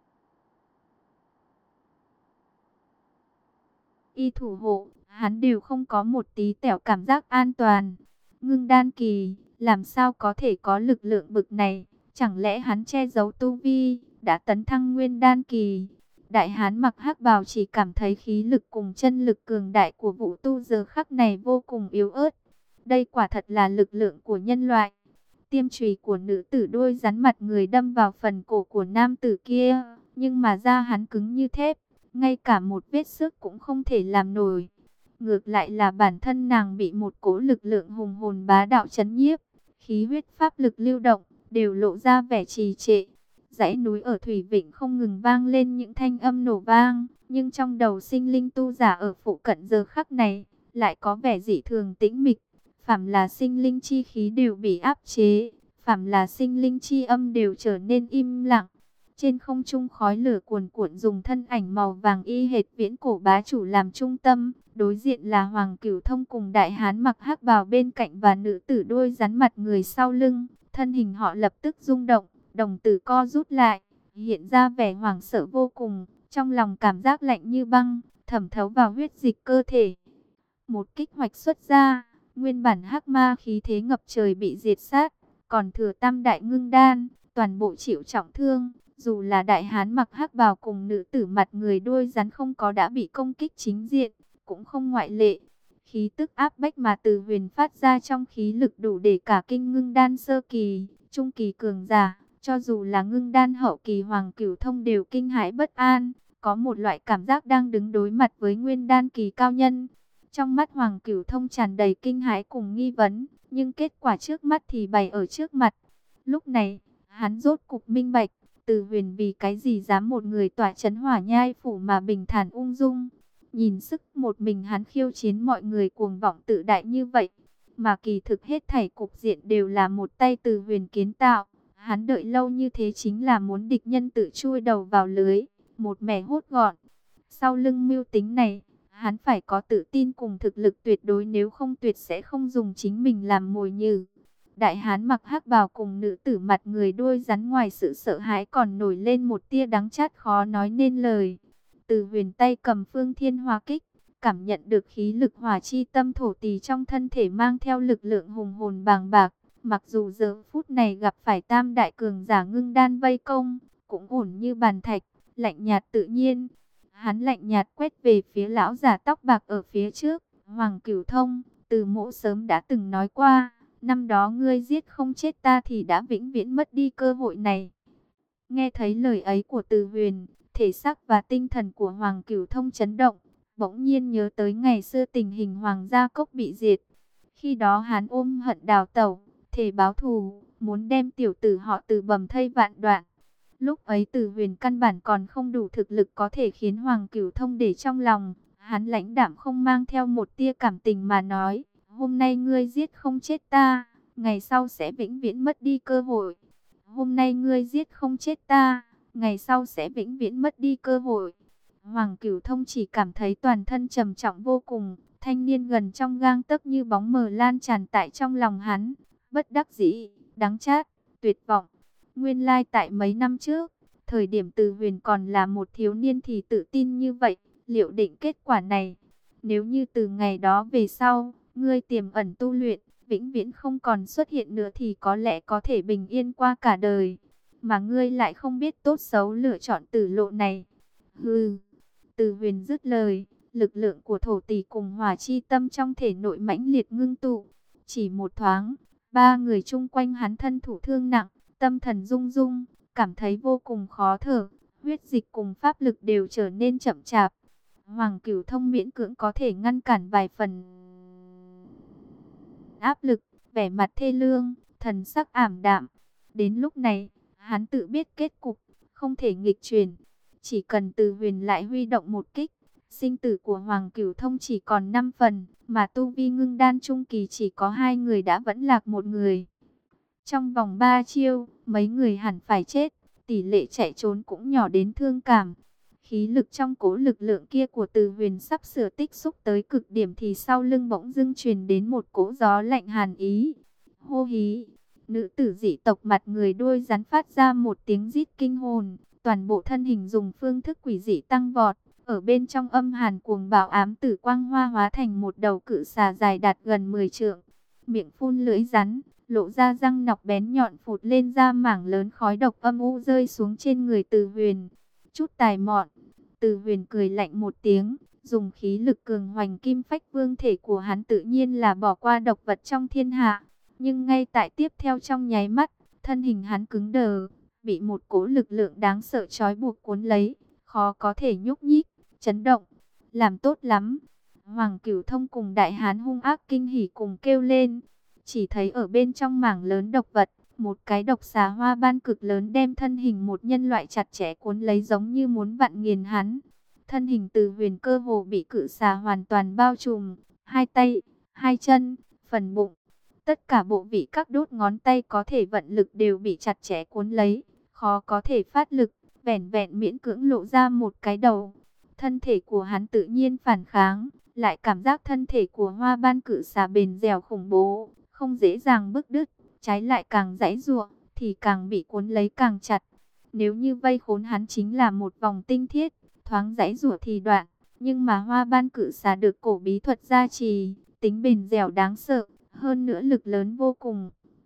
y thủ hộ, hắn đều không có một tí tẹo cảm giác an toàn. Ngưng đan kỳ, làm sao có thể có lực lượng bực này? Chẳng lẽ hắn che giấu tu vi, đã tấn thăng nguyên đan kỳ? Đại hán mặc hắc bào chỉ cảm thấy khí lực cùng chân lực cường đại của Vũ Tu giờ khắc này vô cùng yếu ớt. Đây quả thật là lực lượng của nhân loại. Tiêm chùy của nữ tử đôi rắn mặt người đâm vào phần cổ của nam tử kia, nhưng mà da hắn cứng như thép, ngay cả một vết xước cũng không thể làm nổi. Ngược lại là bản thân nàng bị một cỗ lực lượng hùng hồn bá đạo chấn nhiếp, khí huyết pháp lực lưu động, đều lộ ra vẻ trì trệ. Dãy núi ở Thủy Vịnh không ngừng vang lên những thanh âm nổ vang, nhưng trong đầu sinh linh tu giả ở phụ cận giờ khắc này, lại có vẻ dị thường tĩnh mịch. Phàm là sinh linh chi khí đều bị áp chế, phàm là sinh linh chi âm đều trở nên im lặng. Trên không trung khói lửa cuồn cuộn, dùng thân ảnh màu vàng y hệt viễn cổ bá chủ làm trung tâm, đối diện là Hoàng Cửu Thông cùng đại hán mặc hắc bào bên cạnh và nữ tử đôi rắn mặt người sau lưng. Thân hình họ lập tức rung động, đồng tử co rút lại, hiện ra vẻ hoảng sợ vô cùng, trong lòng cảm giác lạnh như băng, thẩm thấu vào huyết dịch cơ thể. Một kích hoạch xuất ra, nguyên bản hắc ma khí thế ngập trời bị diệt sát, còn thừa tam đại ngưng đan, toàn bộ chịu trọng thương. Dù là đại hán mặc hắc bào cùng nữ tử mặt người đôi rắn không có đã bị công kích chính diện, cũng không ngoại lệ. Khí tức áp bách mà từ huyền phát ra trong khí lực đủ để cả kinh ngưng đan sơ kỳ, trung kỳ cường giả. Cho dù là ngưng đan hậu kỳ Hoàng Cửu Thông đều kinh hãi bất an, có một loại cảm giác đang đứng đối mặt với nguyên đan kỳ cao nhân. Trong mắt Hoàng Cửu Thông tràn đầy kinh hãi cùng nghi vấn, nhưng kết quả trước mắt thì bày ở trước mặt. Lúc này, hắn rốt cục minh bạch, Từ Huyền vì cái gì dám một người tỏa trấn Hỏa Nhai phủ mà bình thản ung dung. Nhìn sức một mình hắn khiêu chiến mọi người cuồng vọng tự đại như vậy, mà kỳ thực hết thảy cục diện đều là một tay Từ Huyền kiến tạo. Hắn đợi lâu như thế chính là muốn địch nhân tự chui đầu vào lưới, một mẻ hốt gọn. Sau lưng mưu tính này, hắn phải có tự tin cùng thực lực tuyệt đối, nếu không tuyệt sẽ không dùng chính mình làm mồi nhử. Đại hán mặc hắc bào cùng nữ tử mặt người đuôi rắn, ngoài sự sợ hãi còn nổi lên một tia đắng chát khó nói nên lời. Từ Huyền tay cầm Phương Thiên Hỏa Kích, cảm nhận được khí lực hỏa chi tâm thổ tỳ trong thân thể mang theo lực lượng hùng hồn bàng bạc. Mặc dù giờ phút này gặp phải tam đại cường giả ngưng đan vây công, cũng ổn như bàn thạch, lạnh nhạt tự nhiên. Hắn lạnh nhạt quét về phía lão giả tóc bạc ở phía trước. Hoàng Cửu Thông, Từ Mỗ sớm đã từng nói qua, năm đó ngươi giết không chết ta thì đã vĩnh viễn mất đi cơ hội này. Nghe thấy lời ấy của Từ Huyền, thể xác và tinh thần của Hoàng Cửu Thông chấn động, bỗng nhiên nhớ tới ngày xưa tình hình Hoàng gia cốc bị diệt. Khi đó hắn ôm hận đào tẩu, thể báo thù, muốn đem tiểu tử họ Từ bầm thây vạn đoạn. Lúc ấy Từ Huyền căn bản còn không đủ thực lực có thể khiến Hoàng Cửu Thông để trong lòng. Hắn lãnh đạm không mang theo một tia cảm tình mà nói, hôm nay ngươi giết không chết ta, ngày sau sẽ vĩnh viễn mất đi cơ hội. Hôm nay ngươi giết không chết ta, ngày sau sẽ vĩnh viễn mất đi cơ hội. Hoàng Cửu Thông chỉ cảm thấy toàn thân trầm trọng vô cùng, thanh niên gần trong gang tấc như bóng mờ lan tràn tại trong lòng hắn, bất đắc dĩ, đắng chát, tuyệt vọng. Nguyên lai tại mấy năm trước, thời điểm Từ Huyền còn là một thiếu niên thì tự tin như vậy, liệu định kết quả này. Nếu như từ ngày đó về sau, ngươi tiềm ẩn tu luyện, vĩnh viễn không còn xuất hiện nữa thì có lẽ có thể bình yên qua cả đời. Mà ngươi lại không biết tốt xấu lựa chọn tử lộ này. Hừ, Từ Huyền dứt lời, lực lượng của thổ tỷ cùng hỏa chi tâm trong thể nội mãnh liệt ngưng tụ. Chỉ một thoáng, ba người chung quanh hắn thân thủ thương nặng, tâm thần rung rung, cảm thấy vô cùng khó thở, huyết dịch cùng pháp lực đều trở nên chậm chạp. Hoàng Cửu Thông miễn cưỡng có thể ngăn cản vài phần áp lực, vẻ mặt thê lương, thần sắc ảm đạm. Đến lúc này, Hắn tự biết kết cục, không thể nghịch chuyển. Chỉ cần Từ Huyền lại huy động một kích, sinh tử của Hoàng Cửu Thông chỉ còn năm phần, mà tu vi ngưng đan trung kỳ chỉ có hai người đã vẫn lạc một người. Trong vòng ba chiêu, mấy người hẳn phải chết, tỷ lệ chạy trốn cũng nhỏ đến thương cảm. Khí lực trong cố lực lượng kia của Từ Huyền sắp sửa tích xúc tới cực điểm thì sau lưng bỗng dưng truyền đến một cỗ gió lạnh hàn ý. Hô hí, nữ tử dị tộc mặt người đuôi rắn phát ra một tiếng rít kinh hồn, toàn bộ thân hình dùng phương thức quỷ dị tăng vọt. Ở bên trong âm hàn cuồng bạo ám tử quang hoa hóa thành một đầu cự xà dài đạt gần mười trượng. Miệng phun lưỡi rắn, lộ ra răng nọc bén nhọn phụt lên ra mảng lớn khói độc âm u rơi xuống trên người Từ Huyền. Chút tài mọn, Từ Huyền cười lạnh một tiếng, dùng khí lực cường hoành kim phách vương thể của hắn tự nhiên là bỏ qua độc vật trong thiên hạ. Nhưng ngay tại tiếp theo trong nháy mắt, thân hình hắn cứng đờ, bị một cỗ lực lượng đáng sợ trói buộc cuốn lấy, khó có thể nhúc nhích, chấn động. Làm tốt lắm. Hoàng Cửu Thông cùng Đại Hán hung ác kinh hỉ cùng kêu lên. Chỉ thấy ở bên trong mảng lớn độc vật, một cái độc xà hoa ban cực lớn đem thân hình một nhân loại chặt chẽ cuốn lấy giống như muốn vặn nghiền hắn. Thân hình Từ Huyền cơ hồ bị cự xà hoàn toàn bao trùm, hai tay, hai chân, phần bụng, tất cả bộ vị các đốt ngón tay có thể vận lực đều bị chặt chẽ cuốn lấy, khó có thể phát lực, vẻn vẹn miễn cưỡng lộ ra một cái đầu. Thân thể của hắn tự nhiên phản kháng, lại cảm giác thân thể của hoa ban cự xà bền dẻo khủng bố, không dễ dàng bứt đứt, trái lại càng giãy giụa thì càng bị cuốn lấy càng chặt. Nếu như vây khốn hắn chính là một vòng tinh thiết, thoáng giãy giụa thì đoạn, nhưng mà hoa ban cự xà được cổ bí thuật gia trì, tính bền dẻo đáng sợ, hơn nữa lực lớn vô cùng.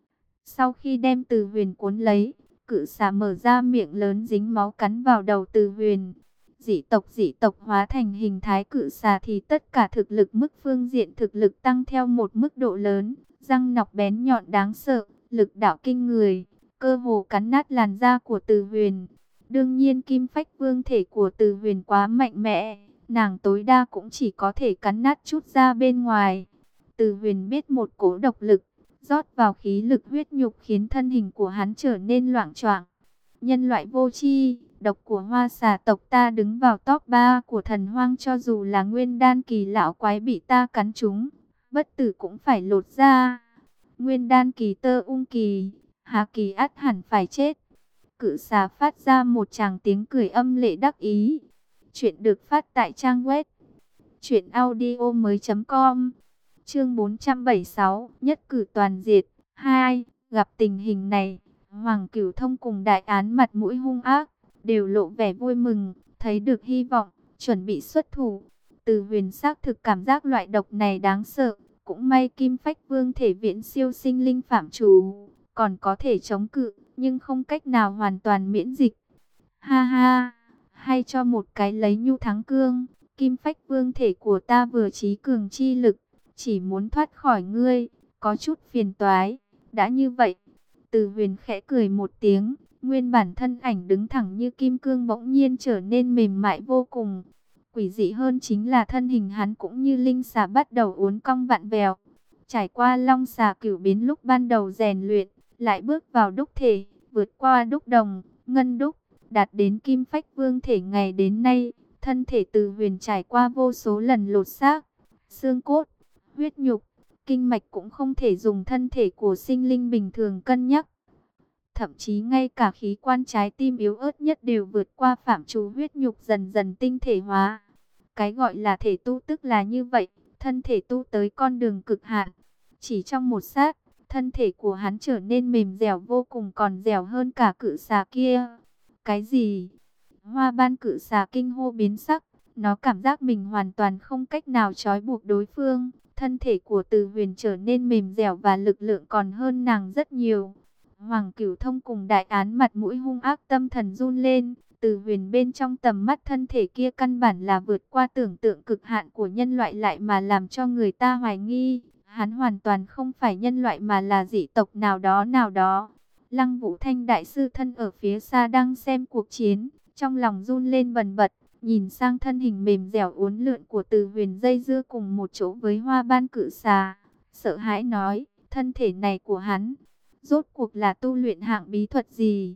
Sau khi đem Từ Huyền cuốn lấy, cự xà mở ra miệng lớn dính máu cắn vào đầu Từ Huyền. Dị tộc dị tộc hóa thành hình thái cự xà thì tất cả thực lực mức phương diện thực lực tăng theo một mức độ lớn, răng nọc bén nhọn đáng sợ, lực đạo kinh người, cơ hồ cắn nát làn da của Từ Huyền. Đương nhiên kim phách vương thể của Từ Huyền quá mạnh mẽ, nàng tối đa cũng chỉ có thể cắn nát chút da bên ngoài. Từ Huyền biết một cỗ độc lực rót vào khí lực huyết nhục khiến thân hình của hắn trở nên loạng choạng. Nhân loại vô tri, độc của hoa xà tộc ta đứng vào top ba của thần hoang, cho dù là nguyên đan kỳ lão quái bị ta cắn trúng, bất tử cũng phải lột da. Nguyên đan kỳ tơ ung kỳ, hà kỳ ắt hẳn phải chết. Cự xà phát ra một tràng tiếng cười âm lệ đắc ý. Chuyện được phát tại trang web truyện audio mới chấm com. Chương bốn trăm bảy mươi sáu, nhất cử toàn diệt. Hai, gặp tình hình này, Hoàng Cửu Thông cùng Đại Án mặt mũi hung ác, đều lộ vẻ vui mừng, thấy được hy vọng, chuẩn bị xuất thủ. Từ Huyền xác thực cảm giác loại độc này đáng sợ, cũng may kim phách vương thể viễn siêu sinh linh phạm chủ, còn có thể chống cự, nhưng không cách nào hoàn toàn miễn dịch. Ha ha, hay cho một cái lấy nhu thắng cương, kim phách vương thể của ta vừa trí cường chi lực, chỉ muốn thoát khỏi ngươi, có chút phiền toái. Đã như vậy, Từ Huyền khẽ cười một tiếng, nguyên bản thân ảnh đứng thẳng như kim cương bỗng nhiên trở nên mềm mại vô cùng. Quỷ dị hơn chính là thân hình hắn cũng như linh xà bắt đầu uốn cong vặn vẹo. Trải qua long xà cửu biến lúc ban đầu rèn luyện, lại bước vào đúc thể, vượt qua đúc đồng, ngân đúc, đạt đến kim phách vương thể ngày đến nay. Thân thể Từ Huyền trải qua vô số lần lột xác, xương cốt, huyết nhục, kinh mạch cũng không thể dùng thân thể của sinh linh bình thường cân nhắc. Thậm chí ngay cả khí quan trái tim yếu ớt nhất đều vượt qua phạm trù huyết nhục dần dần tinh thể hóa. Cái gọi là thể tu tức là như vậy, thân thể tu tới con đường cực hạn. Chỉ trong một sát, thân thể của hắn trở nên mềm dẻo vô cùng, còn dẻo hơn cả cự xà kia. Cái gì? Hoa ban cự xà kinh hô biến sắc, nó cảm giác mình hoàn toàn không cách nào trói buộc đối phương. Thân thể của Từ Huyền trở nên mềm dẻo và lực lượng còn hơn nàng rất nhiều. Hoàng Cửu Thông cùng Đại Án mặt mũi hung ác, tâm thần run lên. Từ Huyền bên trong tầm mắt thân thể kia căn bản là vượt qua tưởng tượng cực hạn của nhân loại, lại mà làm cho người ta hoài nghi hắn hoàn toàn không phải nhân loại mà là dị tộc nào đó nào đó. Lăng Vũ Thanh đại sư thân ở phía xa đang xem cuộc chiến, trong lòng run lên bần bật, nhìn sang thân hình mềm dẻo uốn lượn của Từ Huyền dây dưa cùng một chỗ với hoa ban cự xà, sợ hãi nói, thân thể này của hắn rốt cuộc là tu luyện hạng bí thuật gì?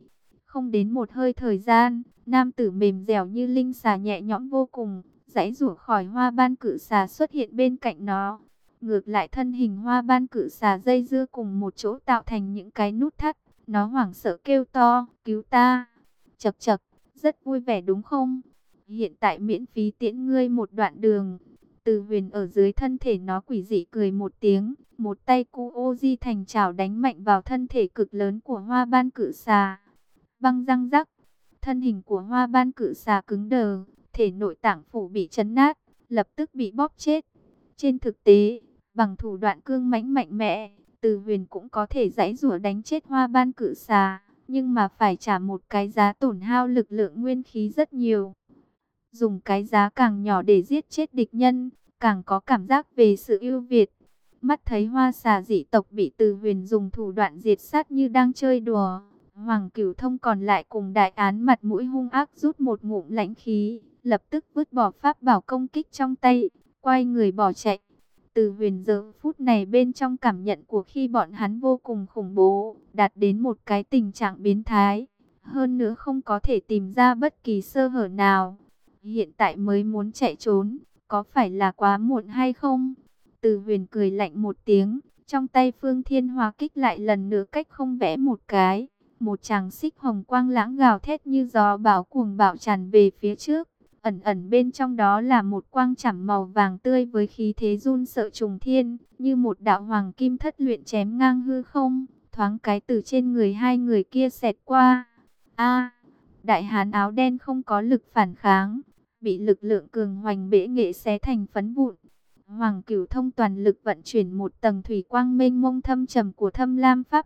Không đến một hơi thời gian, nam tử mềm dẻo như linh xà nhẹ nhõm vô cùng, giãy giụa khỏi hoa ban cự xà xuất hiện bên cạnh nó. Ngược lại thân hình hoa ban cự xà dây dưa cùng một chỗ tạo thành những cái nút thắt. Nó hoảng sợ kêu to, cứu ta. Chậc chậc, rất vui vẻ đúng không? Hiện tại miễn phí tiễn ngươi một đoạn đường. Từ Huyền ở dưới thân thể nó quỷ dị cười một tiếng. Một tay cu ô di thành chảo đánh mạnh vào thân thể cực lớn của hoa ban cự xà. Băng răng rắc, thân hình của hoa ban cự xà cứng đờ. Thể nội tạng phủ bị chấn nát, lập tức bị bóp chết. Trên thực tế, bằng thủ đoạn cương mãnh mạnh mẽ, Từ Huyền cũng có thể giãy giụa đánh chết hoa ban cự xà, nhưng mà phải trả một cái giá tổn hao lực lượng nguyên khí rất nhiều. Dùng cái giá càng nhỏ để giết chết địch nhân, càng có cảm giác về sự ưu việt. Mắt thấy hoa xà dị tộc bị Từ Huyền dùng thủ đoạn diệt sát như đang chơi đùa, Hoàng Cửu Thông còn lại cùng đại án mặt mũi hung ác rút một ngụm lãnh khí, lập tức vứt bỏ pháp bảo công kích trong tay, quay người bỏ chạy. Từ Huyền giờ phút này bên trong cảm nhận của khi bọn hắn vô cùng khủng bố, đạt đến một cái tình trạng biến thái. Hơn nữa không có thể tìm ra bất kỳ sơ hở nào. Hiện tại mới muốn chạy trốn, có phải là quá muộn hay không? Từ Huyền cười lạnh một tiếng, trong tay Phương Thiên Hóa Kích lại lần nữa cách không vẽ một cái. Một tràng xích hồng quang lãng gào thét như gió bão cuồng bạo tràn về phía trước. Ẩn ẩn bên trong đó là một quang chảm màu vàng tươi với khí thế run sợ trùng thiên, như một đạo hoàng kim thất luyện chém ngang hư không, thoáng cái từ trên người hai người kia xẹt qua. A, đại hán áo đen không có lực phản kháng, bị lực lượng cường hoành bẽ nghệ xé thành phấn vụn. Hoàng Cửu Thông toàn lực vận chuyển một tầng thủy quang mênh mông thâm trầm của Thâm Lam Pháp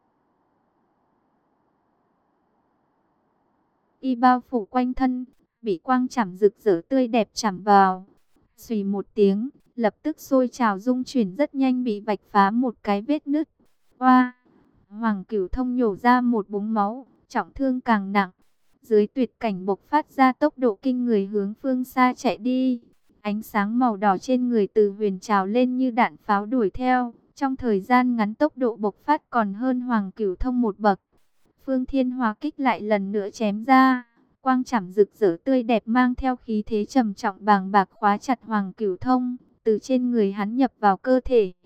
y bao phủ quanh thân, bị quang chảm rực rỡ tươi đẹp chạm vào. Xùy một tiếng, lập tức sôi trào dung chuyển rất nhanh bị vạch phá một cái vết nứt. Oa! Hoàng Cửu Thông nhổ ra một búng máu, trọng thương càng nặng. Dưới tuyệt cảnh bộc phát ra tốc độ kinh người hướng phương xa chạy đi. Ánh sáng màu đỏ trên người Từ Huyền trào lên như đạn pháo đuổi theo. Trong thời gian ngắn tốc độ bộc phát còn hơn Hoàng Cửu Thông một bậc. Phương Thiên Hóa Kích lại lần nữa chém ra. Quang chảm rực rỡ tươi đẹp mang theo khí thế trầm trọng bàng bạc khóa chặt Hoàng Cửu Thông, từ trên người hắn nhập vào cơ thể.